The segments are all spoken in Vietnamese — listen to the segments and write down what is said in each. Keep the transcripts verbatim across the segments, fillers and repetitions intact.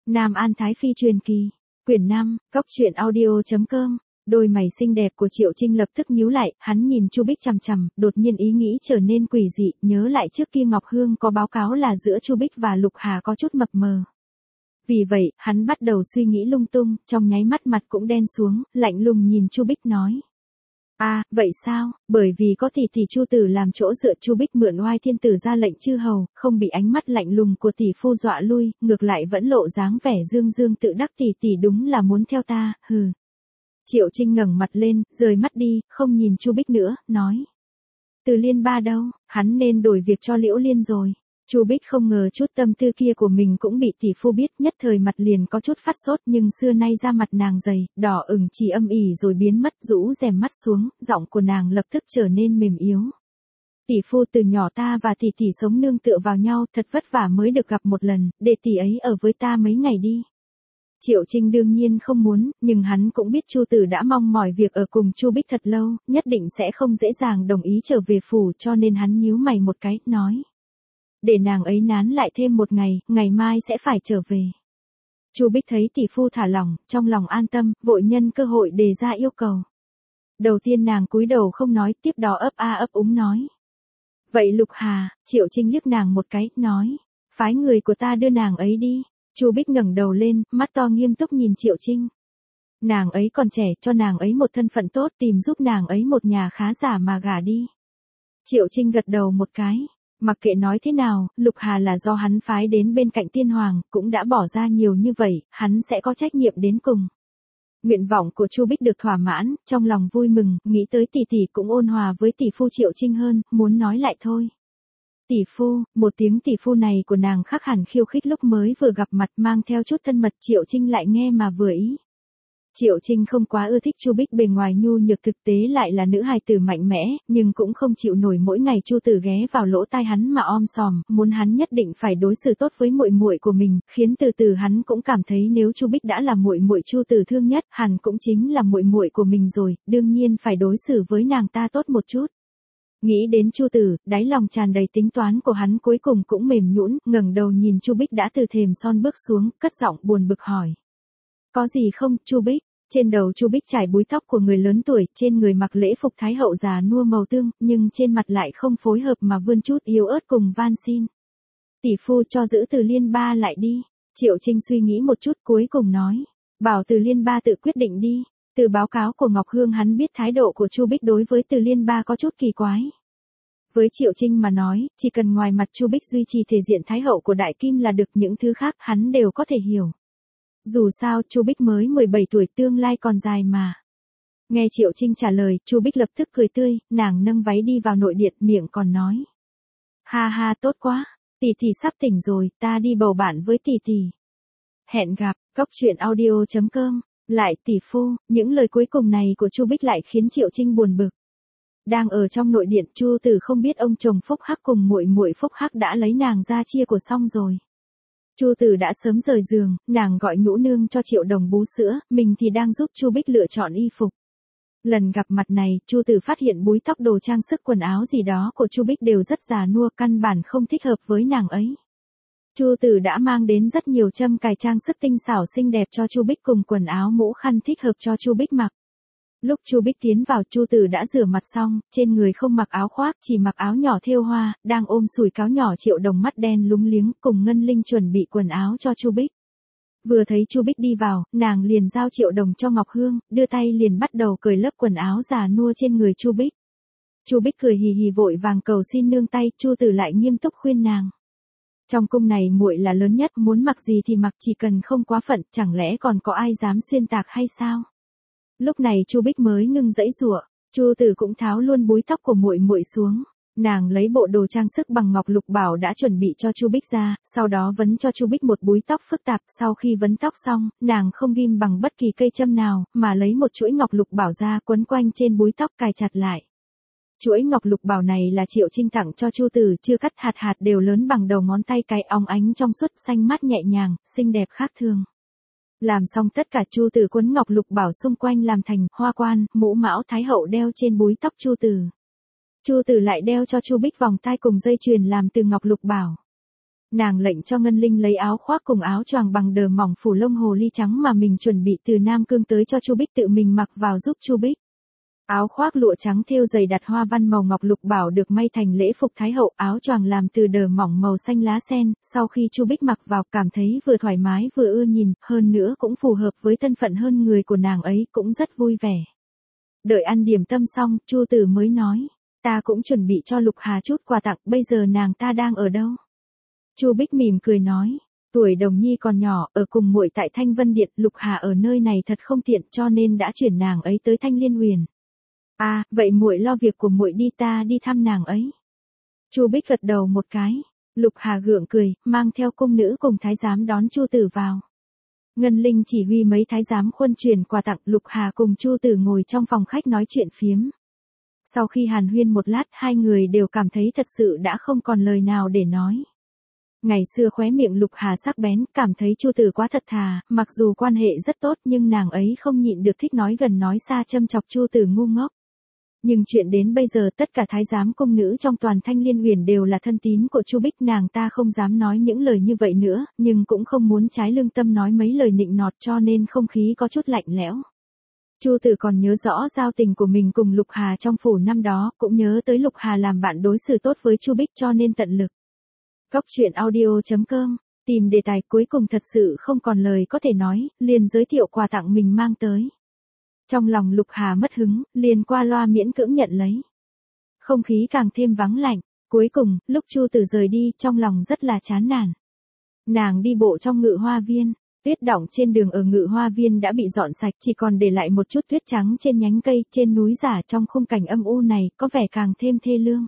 Nam An Thái Phi truyền kỳ, quyển năm, cốc truyện audio chấm com. Đôi mày xinh đẹp của Triệu Trinh lập tức nhíu lại, hắn nhìn Chu Bích chằm chằm, đột nhiên ý nghĩ trở nên quỷ dị, nhớ lại trước kia Ngọc Hương có báo cáo là giữa Chu Bích và Lục Hà có chút mập mờ. Vì vậy, hắn bắt đầu suy nghĩ lung tung, trong nháy mắt mặt cũng đen xuống, lạnh lùng nhìn Chu Bích nói. À, vậy sao, bởi vì có tỷ tỷ Chu Tử làm chỗ dựa, Chu Bích mượn oai thiên tử ra lệnh chư hầu, không bị ánh mắt lạnh lùng của tỷ phu dọa lui, ngược lại vẫn lộ dáng vẻ dương dương tự đắc, tỷ tỷ đúng là muốn theo ta, hừ. Triệu Trinh ngẩng mặt lên, rời mắt đi, không nhìn Chu Bích nữa, nói. Từ Liên ba đâu, hắn nên đổi việc cho Liễu Liên rồi. Chu Bích không ngờ chút tâm tư kia của mình cũng bị tỷ phu biết, nhất thời mặt liền có chút phát sốt, nhưng xưa nay da mặt nàng dày, đỏ ửng chỉ âm ỉ rồi biến mất, rũ rèm mắt xuống, giọng của nàng lập tức trở nên mềm yếu. Tỷ phu, từ nhỏ ta và tỷ tỷ sống nương tựa vào nhau, thật vất vả mới được gặp một lần, để tỷ ấy ở với ta mấy ngày đi. Triệu Trinh đương nhiên không muốn, nhưng hắn cũng biết Chu Tử đã mong mỏi việc ở cùng Chu Bích thật lâu, nhất định sẽ không dễ dàng đồng ý trở về phủ, cho nên hắn nhíu mày một cái, nói. Để nàng ấy nán lại thêm một ngày, ngày mai sẽ phải trở về. Chu Bích thấy tỷ phu thả lỏng, trong lòng an tâm, vội nhân cơ hội đề ra yêu cầu. Đầu tiên nàng cúi đầu không nói, tiếp đó ấp a ấp úng nói. Vậy Lục Hà, Triệu Trinh liếc nàng một cái, nói. Phái người của ta đưa nàng ấy đi. Chu Bích ngẩng đầu lên, mắt to nghiêm túc nhìn Triệu Trinh. Nàng ấy còn trẻ, cho nàng ấy một thân phận tốt, tìm giúp nàng ấy một nhà khá giả mà gả đi. Triệu Trinh gật đầu một cái. Mặc kệ nói thế nào, Lục Hà là do hắn phái đến bên cạnh tiên hoàng, cũng đã bỏ ra nhiều như vậy, hắn sẽ có trách nhiệm đến cùng. Nguyện vọng của Chu Bích được thỏa mãn, trong lòng vui mừng, nghĩ tới tỷ tỷ cũng ôn hòa với tỷ phu Triệu Trinh hơn, muốn nói lại thôi. Tỷ phu, một tiếng tỷ phu này của nàng khác hẳn khiêu khích lúc mới vừa gặp mặt, mang theo chút thân mật, Triệu Trinh lại nghe mà vừa ý. Triệu Trinh không quá ưa thích Chu Bích bề ngoài nhu nhược, thực tế lại là nữ hài tử mạnh mẽ, nhưng cũng không chịu nổi mỗi ngày Chu Tử ghé vào lỗ tai hắn mà om sòm, muốn hắn nhất định phải đối xử tốt với muội muội của mình, khiến từ từ hắn cũng cảm thấy nếu Chu Bích đã là muội muội Chu Tử thương nhất, hẳn cũng chính là muội muội của mình rồi, đương nhiên phải đối xử với nàng ta tốt một chút. Nghĩ đến Chu Tử, đáy lòng tràn đầy tính toán của hắn cuối cùng cũng mềm nhũn, ngẩng đầu nhìn Chu Bích đã từ thềm son bước xuống, cất giọng buồn bực hỏi. Có gì không, Chu Bích? Trên đầu Chu Bích trải búi tóc của người lớn tuổi, trên người mặc lễ phục thái hậu già nua màu tương, nhưng trên mặt lại không phối hợp mà vươn chút yếu ớt cùng van xin. Tỷ phu cho giữ Từ Liên ba lại đi. Triệu Trinh suy nghĩ một chút cuối cùng nói. Bảo Từ Liên ba tự quyết định đi. Từ báo cáo của Ngọc Hương hắn biết thái độ của Chu Bích đối với Từ Liên ba có chút kỳ quái. Với Triệu Trinh mà nói, chỉ cần ngoài mặt Chu Bích duy trì thể diện thái hậu của Đại Kim là được, những thứ khác hắn đều có thể hiểu. Dù sao, Chu Bích mới mười bảy tuổi, tương lai còn dài mà. Nghe Triệu Trinh trả lời, Chu Bích lập tức cười tươi, nàng nâng váy đi vào nội điện, miệng còn nói. Ha ha, tốt quá, tỷ tỷ sắp tỉnh rồi, ta đi bầu bạn với tỷ tỷ. Hẹn gặp, cốc truyện audio chấm com. Lại tỷ phu, những lời cuối cùng này của Chu Bích lại khiến Triệu Trinh buồn bực. Đang ở trong nội điện, Chu Tử không biết ông chồng Phúc Hắc cùng muội muội Phúc Hắc đã lấy nàng ra chia của xong rồi. Chu Tử đã sớm rời giường, nàng gọi Nhũ nương cho Triệu Đồng bú sữa, mình thì đang giúp Chu Bích lựa chọn y phục. Lần gặp mặt này, Chu Tử phát hiện búi tóc, đồ trang sức, quần áo gì đó của Chu Bích đều rất già nua, căn bản không thích hợp với nàng ấy. Chu Tử đã mang đến rất nhiều châm cài trang sức tinh xảo xinh đẹp cho Chu Bích cùng quần áo mũ khăn thích hợp cho Chu Bích mặc. Lúc Chu Bích tiến vào, Chu Tử đã rửa mặt xong, trên người không mặc áo khoác, chỉ mặc áo nhỏ thêu hoa, đang ôm sùi cáo nhỏ Triệu Đồng mắt đen lúng liếng, cùng Ngân Linh chuẩn bị quần áo cho Chu Bích. Vừa thấy Chu Bích đi vào, nàng liền giao Triệu Đồng cho Ngọc Hương, đưa tay liền bắt đầu cởi lớp quần áo già nua trên người Chu Bích. Chu Bích cười hì hì vội vàng cầu xin nương tay, Chu Tử lại nghiêm túc khuyên nàng. Trong cung này muội là lớn nhất, muốn mặc gì thì mặc, chỉ cần không quá phận, chẳng lẽ còn có ai dám xuyên tạc hay sao? Lúc này Chu Bích mới ngưng dãy giụa, Chu Tử cũng tháo luôn búi tóc của muội muội xuống. Nàng lấy bộ đồ trang sức bằng ngọc lục bảo đã chuẩn bị cho Chu Bích ra, sau đó vấn cho Chu Bích một búi tóc phức tạp, sau khi vấn tóc xong, nàng không ghim bằng bất kỳ cây châm nào, mà lấy một chuỗi ngọc lục bảo ra quấn quanh trên búi tóc cài chặt lại. Chuỗi ngọc lục bảo này là Triệu Trinh tặng cho Chu Tử, chưa cắt, hạt hạt đều lớn bằng đầu ngón tay cái, óng ánh trong suốt, xanh mát nhẹ nhàng, xinh đẹp khác thường. Làm xong tất cả, Chu Tử quấn ngọc lục bảo xung quanh làm thành hoa quan, mũ mão thái hậu đeo trên búi tóc Chu Tử. Chu Tử lại đeo cho Chu Bích vòng tai cùng dây chuyền làm từ ngọc lục bảo. Nàng lệnh cho Ngân Linh lấy áo khoác cùng áo choàng bằng đờ mỏng phủ lông hồ ly trắng mà mình chuẩn bị từ Nam Cương tới cho Chu Bích tự mình mặc vào giúp Chu Bích. Áo khoác lụa trắng thêu dày đặt hoa văn màu ngọc lục bảo được may thành lễ phục thái hậu, áo choàng làm từ đờ mỏng màu xanh lá sen, sau khi Chu Bích mặc vào cảm thấy vừa thoải mái vừa ưa nhìn, hơn nữa cũng phù hợp với thân phận hơn người của nàng ấy, cũng rất vui vẻ. Đợi ăn điểm tâm xong, Chu Tử mới nói, ta cũng chuẩn bị cho Lục Hà chút quà tặng, bây giờ nàng ta đang ở đâu? Chu Bích mỉm cười nói, tuổi Đồng Nhi còn nhỏ, ở cùng muội tại Thanh Vân Điện, Lục Hà ở nơi này thật không tiện, cho nên đã chuyển nàng ấy tới Thanh Liên Huyền. À, vậy muội lo việc của muội đi, ta đi thăm nàng ấy. Chu Bích gật đầu một cái. Lục Hà gượng cười, mang theo cung nữ cùng thái giám đón Chu Tử vào. Ngân Linh chỉ huy mấy thái giám khuân truyền quà tặng, Lục Hà cùng Chu Tử ngồi trong phòng khách nói chuyện phiếm. Sau khi hàn huyên một lát, hai người đều cảm thấy thật sự đã không còn lời nào để nói. Ngày xưa khóe miệng Lục Hà sắc bén, cảm thấy Chu Tử quá thật thà, mặc dù quan hệ rất tốt nhưng nàng ấy không nhịn được thích nói gần nói xa châm chọc Chu Tử ngu ngốc. Nhưng chuyện đến bây giờ tất cả thái giám cung nữ trong toàn Thanh Liên Huyền đều là thân tín của Chu Bích, nàng ta không dám nói những lời như vậy nữa, nhưng cũng không muốn trái lương tâm nói mấy lời nịnh nọt cho nên không khí có chút lạnh lẽo. Chu Tử còn nhớ rõ giao tình của mình cùng Lục Hà trong phủ năm đó, cũng nhớ tới Lục Hà làm bạn đối xử tốt với Chu Bích cho nên tận lực. Góc truyện audio chấm com, tìm đề tài cuối cùng thật sự không còn lời có thể nói, liền giới thiệu quà tặng mình mang tới. Trong lòng Lục Hà mất hứng, liền qua loa miễn cưỡng nhận lấy. Không khí càng thêm vắng lạnh, cuối cùng, lúc Chu Tử rời đi, trong lòng rất là chán nản. Nàng đi bộ trong Ngự Hoa Viên, tuyết đọng trên đường ở Ngự Hoa Viên đã bị dọn sạch, chỉ còn để lại một chút tuyết trắng trên nhánh cây, trên núi giả trong khung cảnh âm u này, có vẻ càng thêm thê lương.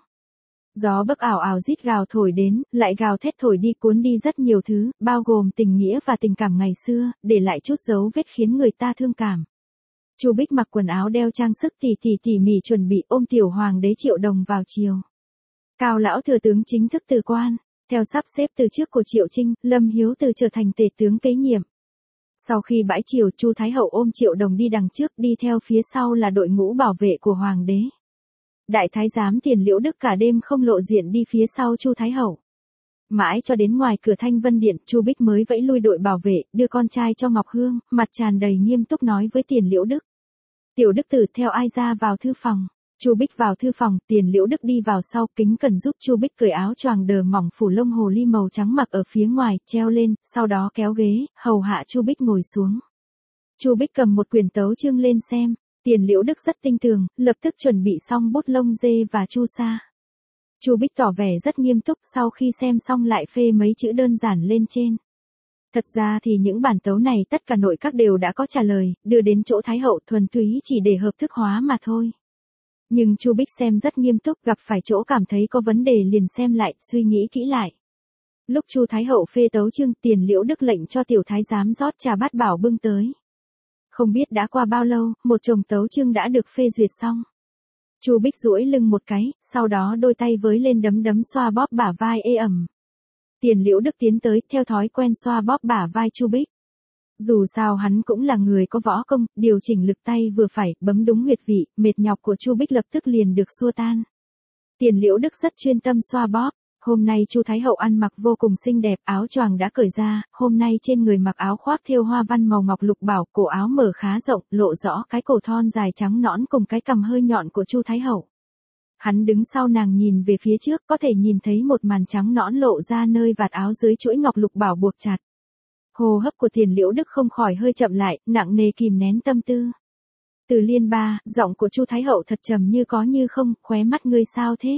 Gió bấc ảo ảo rít gào thổi đến, lại gào thét thổi đi cuốn đi rất nhiều thứ, bao gồm tình nghĩa và tình cảm ngày xưa, để lại chút dấu vết khiến người ta thương cảm. Chu Bích mặc quần áo đeo trang sức tỉ tỉ tỉ mỉ chuẩn bị ôm tiểu hoàng đế Triệu Đồng vào chiều. Cao lão thừa tướng chính thức từ quan, theo sắp xếp từ trước của Triệu Trinh, Lâm Hiếu từ trở thành tể tướng kế nhiệm. Sau khi bãi triều, Chu Thái hậu ôm Triệu Đồng đi đằng trước, đi theo phía sau là đội ngũ bảo vệ của hoàng đế. Đại thái giám Tiền Liễu Đức cả đêm không lộ diện đi phía sau Chu Thái hậu. Mãi cho đến ngoài cửa Thanh Vân Điện, Chu Bích mới vẫy lui đội bảo vệ, đưa con trai cho Ngọc Hương, mặt tràn đầy nghiêm túc nói với Tiền Liễu Đức. Tiểu Đức tử theo ai ra vào thư phòng. Chu Bích vào thư phòng, Tiền Liễu Đức đi vào sau, kính cẩn giúp Chu Bích cởi áo choàng đờ mỏng phủ lông hồ ly màu trắng mặc ở phía ngoài, treo lên, sau đó kéo ghế, hầu hạ Chu Bích ngồi xuống. Chu Bích cầm một quyển tấu chương lên xem, Tiền Liễu Đức rất tinh tường, lập tức chuẩn bị xong bút lông dê và chu sa. Chu Bích tỏ vẻ rất nghiêm túc, sau khi xem xong lại phê mấy chữ đơn giản lên trên. Thật ra thì những bản tấu này tất cả nội các đều đã có trả lời, đưa đến chỗ Thái hậu thuần túy chỉ để hợp thức hóa mà thôi. Nhưng Chu Bích xem rất nghiêm túc, gặp phải chỗ cảm thấy có vấn đề liền xem lại, suy nghĩ kỹ lại. Lúc Chu Thái hậu phê tấu chương, Tiền Liễu Đức lệnh cho tiểu thái giám rót trà bát bảo bưng tới. Không biết đã qua bao lâu, một chồng tấu chương đã được phê duyệt xong. Chu Bích duỗi lưng một cái, sau đó đôi tay với lên đấm đấm xoa bóp bả vai ê ẩm. Tiền Liễu Đức tiến tới, theo thói quen xoa bóp bả vai Chu Bích. Dù sao hắn cũng là người có võ công, điều chỉnh lực tay vừa phải, bấm đúng huyệt vị, mệt nhọc của Chu Bích lập tức liền được xua tan. Tiền Liễu Đức rất chuyên tâm xoa bóp. Hôm nay Chu Thái hậu ăn mặc vô cùng xinh đẹp, áo choàng đã cởi ra, hôm nay trên người mặc áo khoác thêu hoa văn màu ngọc lục bảo, cổ áo mở khá rộng, lộ rõ cái cổ thon dài trắng nõn cùng cái cằm hơi nhọn của Chu Thái hậu. Hắn đứng sau nàng nhìn về phía trước, có thể nhìn thấy một màn trắng nõn lộ ra nơi vạt áo dưới chuỗi ngọc lục bảo buộc chặt. Hô hấp của Tiền Liễu Đức không khỏi hơi chậm lại, nặng nề kìm nén tâm tư. Từ Liên ba, giọng của Chu Thái hậu thật trầm như có như không, khóe mắt ngươi sao thế?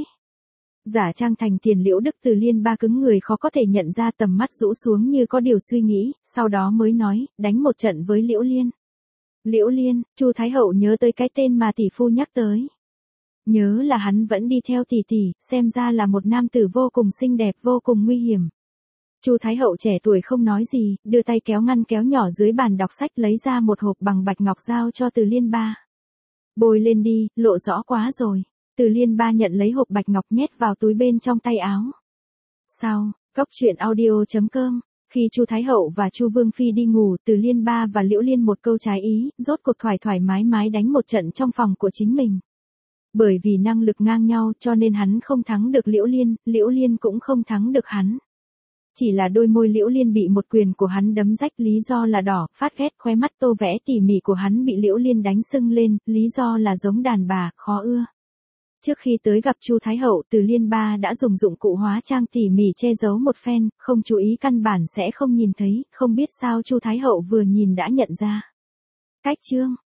Giả trang thành Tiền Liễu Đức, Từ Liên ba cứng người khó có thể nhận ra, tầm mắt rũ xuống như có điều suy nghĩ, sau đó mới nói, đánh một trận với Liễu Liên. Liễu Liên, Chu Thái hậu nhớ tới cái tên mà tỷ phu nhắc tới. Nhớ là hắn vẫn đi theo tỷ tỷ, xem ra là một nam tử vô cùng xinh đẹp, vô cùng nguy hiểm. Chu Thái hậu trẻ tuổi không nói gì, đưa tay kéo ngăn kéo nhỏ dưới bàn đọc sách, lấy ra một hộp bằng bạch ngọc giao cho Từ Liên ba. Bôi lên đi, lộ rõ quá rồi. Từ Liên ba nhận lấy hộp bạch ngọc nhét vào túi bên trong tay áo. Sau, góc truyện audio chấm com, khi Chu Thái hậu và Chu Vương phi đi ngủ, Từ Liên ba và Liễu Liên một câu trái ý, rốt cuộc thoải thoải mái mái đánh một trận trong phòng của chính mình. Bởi vì năng lực ngang nhau cho nên hắn không thắng được Liễu Liên, Liễu Liên cũng không thắng được hắn. Chỉ là đôi môi Liễu Liên bị một quyền của hắn đấm rách, lý do là đỏ, phát ghét, khóe mắt tô vẽ tỉ mỉ của hắn bị Liễu Liên đánh sưng lên, lý do là giống đàn bà, khó ưa. Trước khi tới gặp Chu Thái Hậu, Từ Liên Ba đã dùng dụng cụ hóa trang tỉ mỉ che giấu một phen, không chú ý căn bản sẽ không nhìn thấy, không biết sao Chu Thái Hậu vừa nhìn đã nhận ra. Cách chương